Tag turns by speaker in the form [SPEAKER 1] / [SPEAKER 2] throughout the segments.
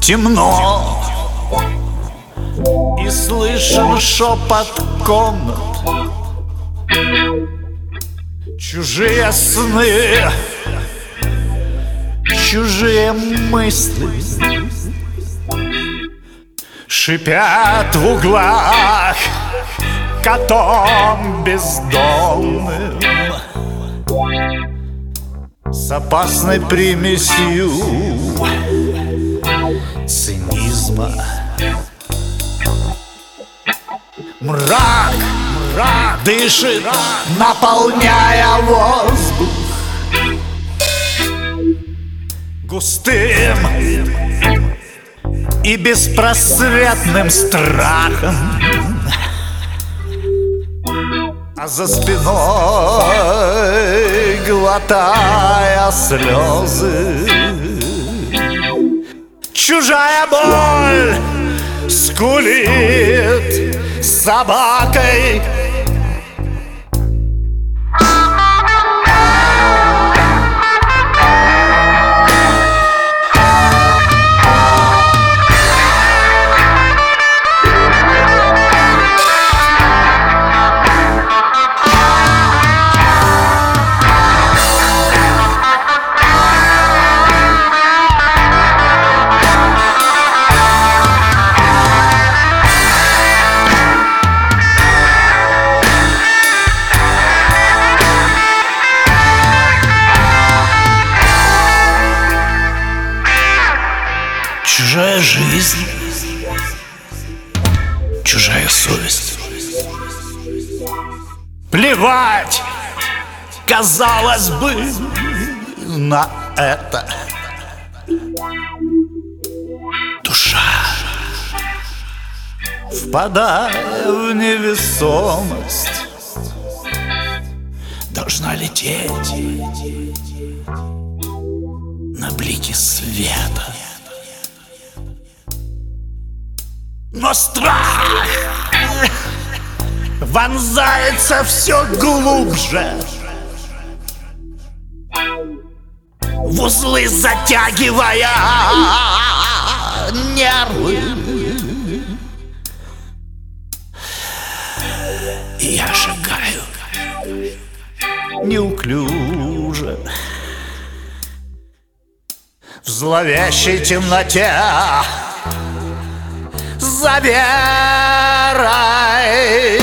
[SPEAKER 1] Темно, и слышен шепот комнат, чужие сны, чужие мысли шипят в углах котом бездомным, с опасной примесью цинизма. Мрак дышит, наполняя воздух густым и беспросветным страхом, а за спиной, глотая слезы, чужая боль скулит собакой. Чужая жизнь, чужая совесть. Плевать, казалось бы, на это. Душа, впадая в невесомость, должна лететь на блики света. Но страх вонзается все глубже в узлы, затягивая нервы. И я шагаю неуклюже в зловещей темноте. Забирай.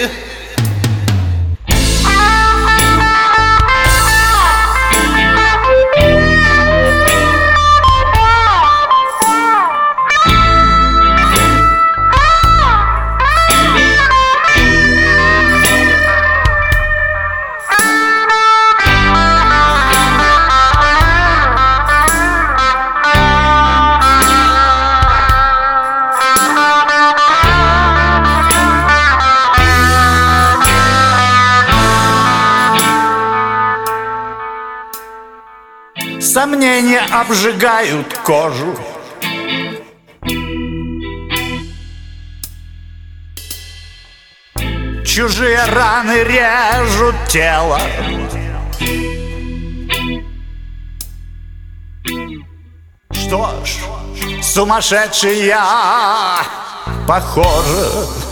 [SPEAKER 1] Сомнения обжигают кожу, чужие раны режут тело. Что ж, сумасшедший я, похоже,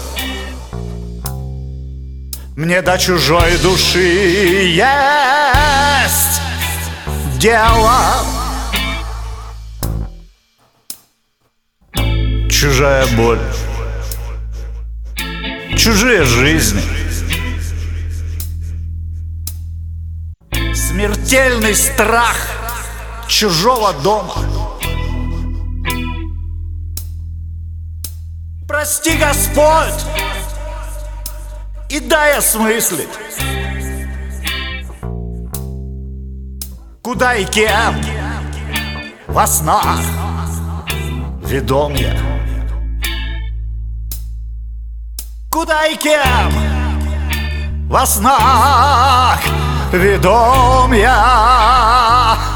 [SPEAKER 1] мне до чужой души есть дело. Чужая боль, чужие жизни, смертельный страх чужого дома. Прости, Господь, и дай осмыслить, куда и кем во снах ведом я. Куда и кем во снах ведом я.